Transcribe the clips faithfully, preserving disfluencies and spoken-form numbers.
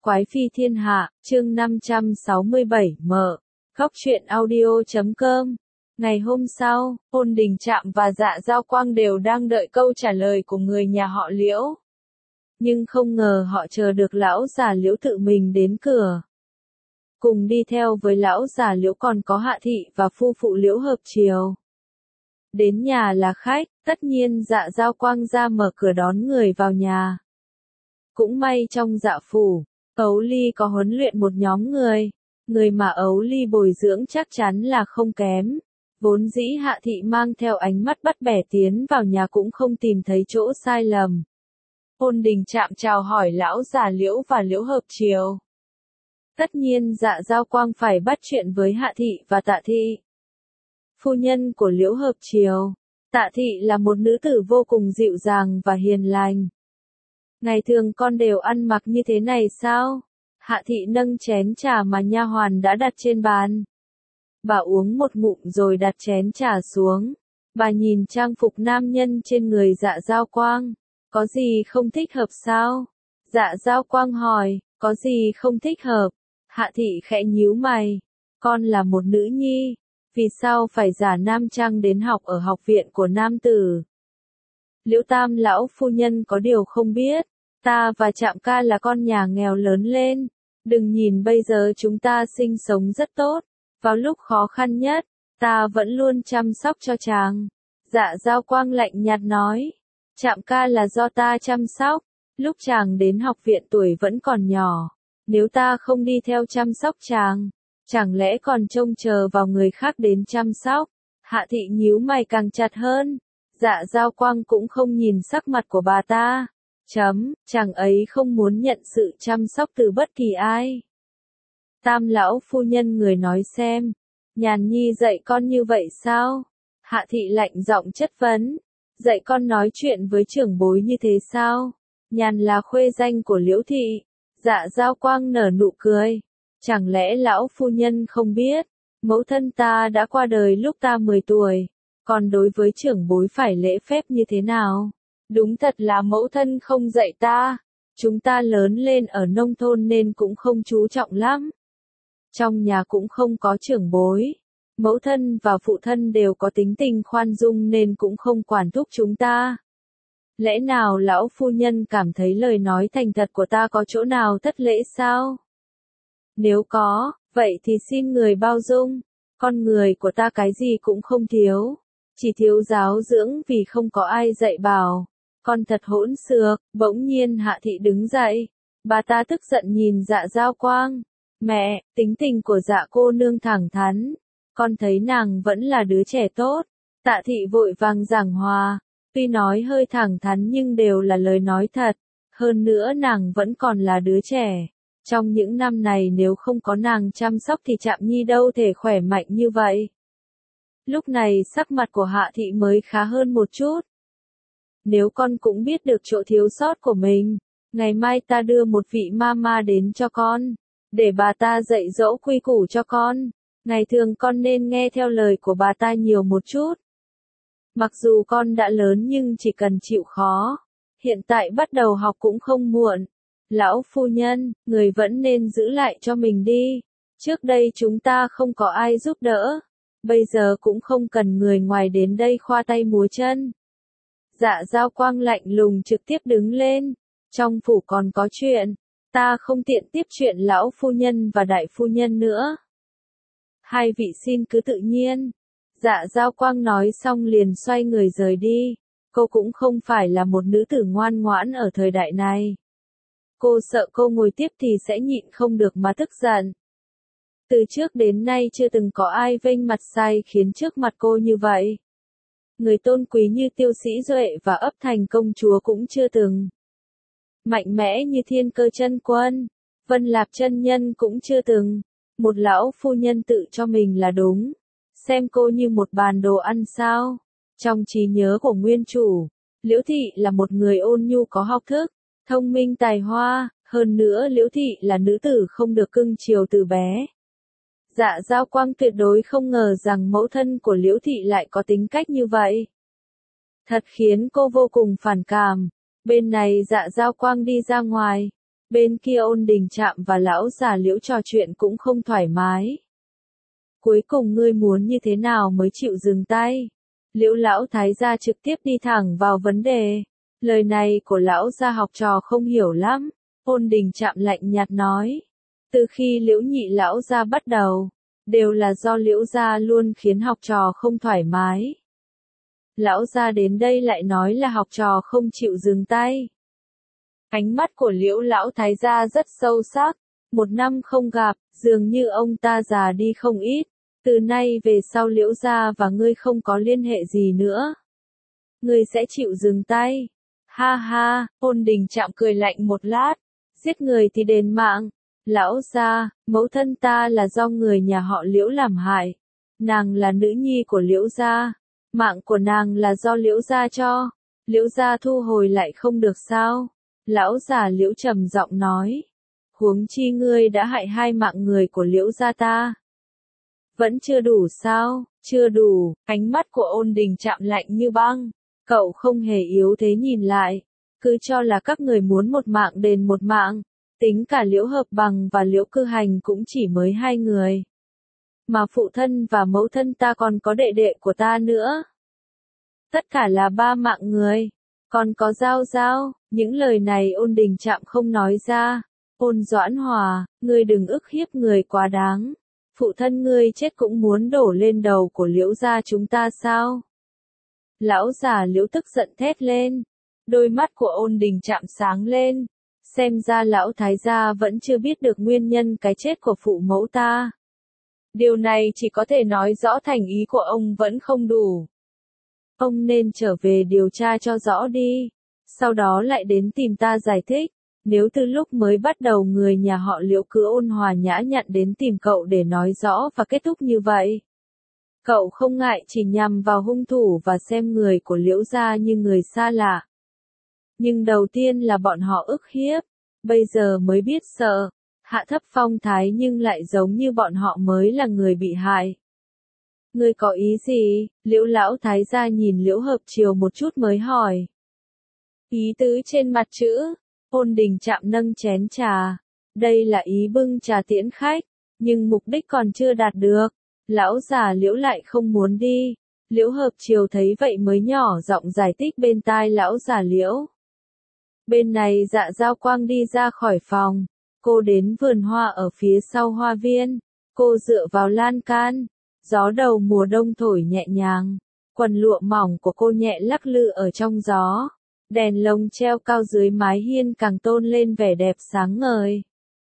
Quái phi thiên hạ, chương năm trăm sáu mươi bảy mở. Góc truyện audio chấm com. Ngày hôm sau, Ôn Đình Trạm và Dạ Giao Quang đều đang đợi câu trả lời của người nhà họ Liễu. Nhưng không ngờ họ chờ được lão già Liễu tự mình đến cửa. Cùng đi theo với lão già Liễu còn có Hạ Thị và phu phụ Liễu Hợp Triều. Đến nhà là khách, tất nhiên Dạ Giao Quang ra mở cửa đón người vào nhà. Cũng may trong Dạ phủ, Ấu Ly có huấn luyện một nhóm người, người mà Ấu Ly bồi dưỡng chắc chắn là không kém. Vốn dĩ Hạ Thị mang theo ánh mắt bắt bẻ tiến vào nhà cũng không tìm thấy chỗ sai lầm. Ôn Đình Trạm chào hỏi lão già Liễu và Liễu Hợp Triều. Tất nhiên Dạ Giao Quang phải bắt chuyện với Hạ Thị và Tạ Thị. Phu nhân của Liễu Hợp Triều, Tạ Thị là một nữ tử vô cùng dịu dàng và hiền lành. Ngày thường con đều ăn mặc như thế này sao? Hạ Thị nâng chén trà mà nha hoàn đã đặt trên bàn. Bà uống một ngụm rồi đặt chén trà xuống. Bà nhìn trang phục nam nhân trên người Dạ Giao Quang. Có gì không thích hợp sao? Dạ Giao Quang hỏi, có gì không thích hợp? Hạ Thị khẽ nhíu mày. Con là một nữ nhi. Vì sao phải giả nam trang đến học ở học viện của nam tử? Liễu Tam lão phu nhân có điều không biết. Ta và Trạm ca là con nhà nghèo lớn lên. Đừng nhìn bây giờ chúng ta sinh sống rất tốt. Vào lúc khó khăn nhất, ta vẫn luôn chăm sóc cho chàng. Dạ Giao Quang lạnh nhạt nói. Trạm ca là do ta chăm sóc. Lúc chàng đến học viện tuổi vẫn còn nhỏ. Nếu ta không đi theo chăm sóc chàng, chẳng lẽ còn trông chờ vào người khác đến chăm sóc? Hạ Thị nhíu mày càng chặt hơn. Dạ Giao Quang cũng không nhìn sắc mặt của bà ta. Chấm, chàng ấy không muốn nhận sự chăm sóc từ bất kỳ ai. Tam lão phu nhân người nói xem. Nhàn nhi dạy con như vậy sao? Hạ Thị lạnh giọng chất vấn. Dạy con nói chuyện với trưởng bối như thế sao? Nhàn là khuê danh của Liễu Thị. Dạ Giao Quang nở nụ cười. Chẳng lẽ lão phu nhân không biết? Mẫu thân ta đã qua đời lúc ta mười tuổi. Còn đối với trưởng bối phải lễ phép như thế nào? Đúng thật là mẫu thân không dạy ta. Chúng ta lớn lên ở nông thôn nên cũng không chú trọng lắm. Trong nhà cũng không có trưởng bối. Mẫu thân và phụ thân đều có tính tình khoan dung nên cũng không quản thúc chúng ta. Lẽ nào lão phu nhân cảm thấy lời nói thành thật của ta có chỗ nào thất lễ sao? Nếu có, vậy thì xin người bao dung. Con người của ta cái gì cũng không thiếu. Chỉ thiếu giáo dưỡng vì không có ai dạy bảo. Con thật hỗn xược. Bỗng nhiên Hạ Thị đứng dậy. Bà ta tức giận nhìn Dạ Giao Quang. Mẹ, tính tình của Dạ cô nương thẳng thắn. Con thấy nàng vẫn là đứa trẻ tốt. Tạ Thị vội vàng giảng hòa. Tuy nói hơi thẳng thắn nhưng đều là lời nói thật. Hơn nữa nàng vẫn còn là đứa trẻ. Trong những năm này nếu không có nàng chăm sóc thì Trạm Nhi đâu thể khỏe mạnh như vậy. Lúc này sắc mặt của Hạ Thị mới khá hơn một chút. Nếu con cũng biết được chỗ thiếu sót của mình, ngày mai ta đưa một vị mama đến cho con, để bà ta dạy dỗ quy củ cho con. Ngày thường con nên nghe theo lời của bà ta nhiều một chút. Mặc dù con đã lớn nhưng chỉ cần chịu khó, hiện tại bắt đầu học cũng không muộn. Lão phu nhân, người vẫn nên giữ lại cho mình đi. Trước đây chúng ta không có ai giúp đỡ. Bây giờ cũng không cần người ngoài đến đây khoa tay múa chân. Dạ Giao Quang lạnh lùng trực tiếp đứng lên. Trong phủ còn có chuyện. Ta không tiện tiếp chuyện lão phu nhân và đại phu nhân nữa. Hai vị xin cứ tự nhiên. Dạ Giao Quang nói xong liền xoay người rời đi. Cô cũng không phải là một nữ tử ngoan ngoãn ở thời đại này. Cô sợ cô ngồi tiếp thì sẽ nhịn không được mà tức giận. Từ trước đến nay chưa từng có ai vênh mặt sai khiến trước mặt cô như vậy. Người tôn quý như Tiêu Sĩ Duệ và ấp thành công chúa cũng chưa từng. Mạnh mẽ như Thiên Cơ Chân Quân, Vân Lạp chân nhân cũng chưa từng. Một lão phu nhân tự cho mình là đúng. Xem cô như một bàn đồ ăn sao? Trong trí nhớ của nguyên chủ, Liễu Thị là một người ôn nhu có học thức, thông minh tài hoa, hơn nữa Liễu Thị là nữ tử không được cưng chiều từ bé. Dạ Giao Quang tuyệt đối không ngờ rằng mẫu thân của Liễu Thị lại có tính cách như vậy. Thật khiến cô vô cùng phản cảm. Bên này Dạ Giao Quang đi ra ngoài. Bên kia Ôn Đình Trạm và lão già Liễu trò chuyện cũng không thoải mái. Cuối cùng ngươi muốn như thế nào mới chịu dừng tay? Liễu lão thái gia trực tiếp đi thẳng vào vấn đề. Lời này của lão gia học trò không hiểu lắm. Ôn Đình Trạm lạnh nhạt nói. Từ khi Liễu nhị lão gia bắt đầu, đều là do Liễu gia luôn khiến học trò không thoải mái. Lão gia đến đây lại nói là học trò không chịu dừng tay. Ánh mắt của Liễu lão thái gia rất sâu sắc. Một năm không gặp, dường như ông ta già đi không ít. Từ nay về sau Liễu gia và ngươi không có liên hệ gì nữa. Ngươi sẽ chịu dừng tay. Ha ha, Ôn Đình Trạm cười lạnh một lát. Giết người thì đền mạng. Lão gia, mẫu thân ta là do người nhà họ Liễu làm hại. Nàng là nữ nhi của Liễu gia. Mạng của nàng là do Liễu gia cho. Liễu gia thu hồi lại không được sao? Lão già Liễu trầm giọng nói. Huống chi ngươi đã hại hai mạng người của Liễu gia ta. Vẫn chưa đủ sao? Chưa đủ. Ánh mắt của Ôn Đình Trạm lạnh như băng. Cậu không hề yếu thế nhìn lại. Cứ cho là các người muốn một mạng đền một mạng. Tính cả Liễu Hợp Bằng và Liễu Cư Hành cũng chỉ mới hai người. Mà phụ thân và mẫu thân ta còn có đệ đệ của ta nữa. Tất cả là ba mạng người. Còn có Giao Giao. Những lời này Ôn Đình Trạm không nói ra. Ôn Doãn Hòa, ngươi đừng ức hiếp người quá đáng. Phụ thân ngươi chết cũng muốn đổ lên đầu của Liễu gia chúng ta sao? Lão già Liễu tức giận thét lên. Đôi mắt của Ôn Đình Trạm sáng lên. Xem ra lão thái gia vẫn chưa biết được nguyên nhân cái chết của phụ mẫu ta. Điều này chỉ có thể nói rõ thành ý của ông vẫn không đủ. Ông nên trở về điều tra cho rõ đi. Sau đó lại đến tìm ta giải thích. Nếu từ lúc mới bắt đầu người nhà họ Liễu cứ ôn hòa nhã nhặn đến tìm cậu để nói rõ và kết thúc như vậy. Cậu không ngại chỉ nhằm vào hung thủ và xem người của Liễu gia như người xa lạ. Nhưng đầu tiên là bọn họ ức hiếp, bây giờ mới biết sợ, hạ thấp phong thái nhưng lại giống như bọn họ mới là người bị hại. Ngươi có ý gì? Liễu lão thái gia nhìn Liễu Hợp Triều một chút mới hỏi. Ý tứ trên mặt chữ. Ôn Đình Trạm nâng chén trà. Đây là ý bưng trà tiễn khách, nhưng mục đích còn chưa đạt được. Lão già Liễu lại không muốn đi. Liễu Hợp Triều thấy vậy mới nhỏ giọng giải thích bên tai lão già Liễu. Bên này Dạ Giao Quang đi ra khỏi phòng. Cô đến vườn hoa ở phía sau hoa viên. Cô dựa vào lan can. Gió đầu mùa đông thổi nhẹ nhàng. Quần lụa mỏng của cô nhẹ lắc lư ở trong gió. Đèn lồng treo cao dưới mái hiên càng tôn lên vẻ đẹp sáng ngời.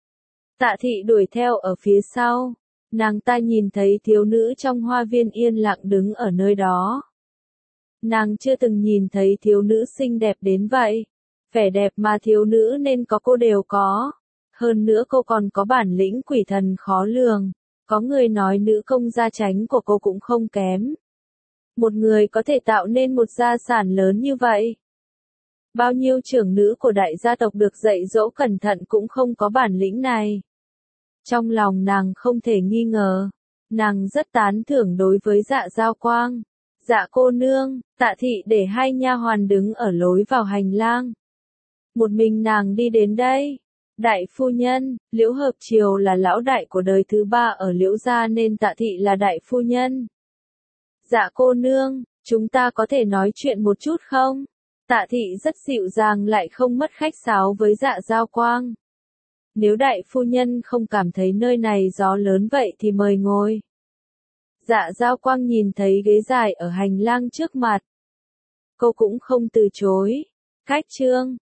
Tạ Thị đuổi theo ở phía sau. Nàng ta nhìn thấy thiếu nữ trong hoa viên yên lặng đứng ở nơi đó. Nàng chưa từng nhìn thấy thiếu nữ xinh đẹp đến vậy. Vẻ đẹp mà thiếu nữ nên có cô đều có. Hơn nữa cô còn có bản lĩnh quỷ thần khó lường. Có người nói nữ công gia chánh của cô cũng không kém. Một người có thể tạo nên một gia sản lớn như vậy. Bao nhiêu trưởng nữ của đại gia tộc được dạy dỗ cẩn thận cũng không có bản lĩnh này. Trong lòng nàng không thể nghi ngờ. Nàng rất tán thưởng đối với Dạ Giao Quang. Dạ cô nương, Tạ Thị để hai nha hoàn đứng ở lối vào hành lang. Một mình nàng đi đến đây. Đại phu nhân, Liễu Hợp Triều là lão đại của đời thứ ba ở Liễu gia nên Tạ Thị là đại phu nhân. Dạ cô nương, chúng ta có thể nói chuyện một chút không? Tạ Thị rất dịu dàng lại không mất khách sáo với Dạ Giao Quang. Nếu đại phu nhân không cảm thấy nơi này gió lớn vậy thì mời ngồi. Dạ Giao Quang nhìn thấy ghế dài ở hành lang trước mặt. Cô cũng không từ chối. Cách chương